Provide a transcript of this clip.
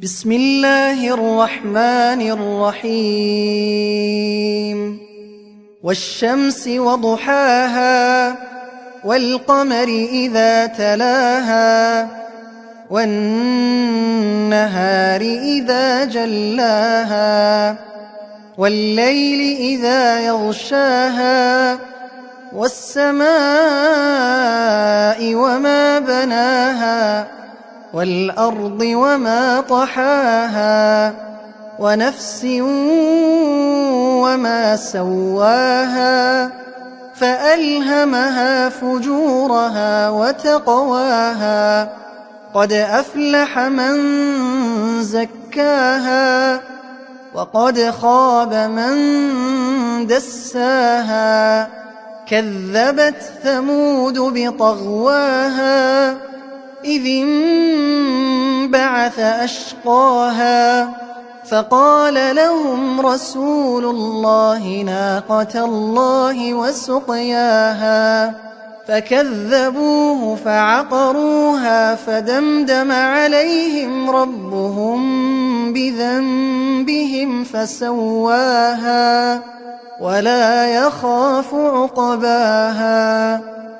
بسم الله الرحمن الرحيم والشمس وضحاها والقمر إذا تلاها والنهار إذا جلاها والليل إذا يغشاها والسماء وما بناها والأرض وما طحاها ونفس وما سواها فألهمها فجورها وتقواها قد أفلح من زكاها وقد خاب من دساها كذبت ثمود بطغواها إذ انبعث أشقاها فقال لهم رسول الله ناقة الله وسقياها فكذبوه فعقروها فدمدم عليهم ربهم بذنبهم فسواها ولا يخاف عقباها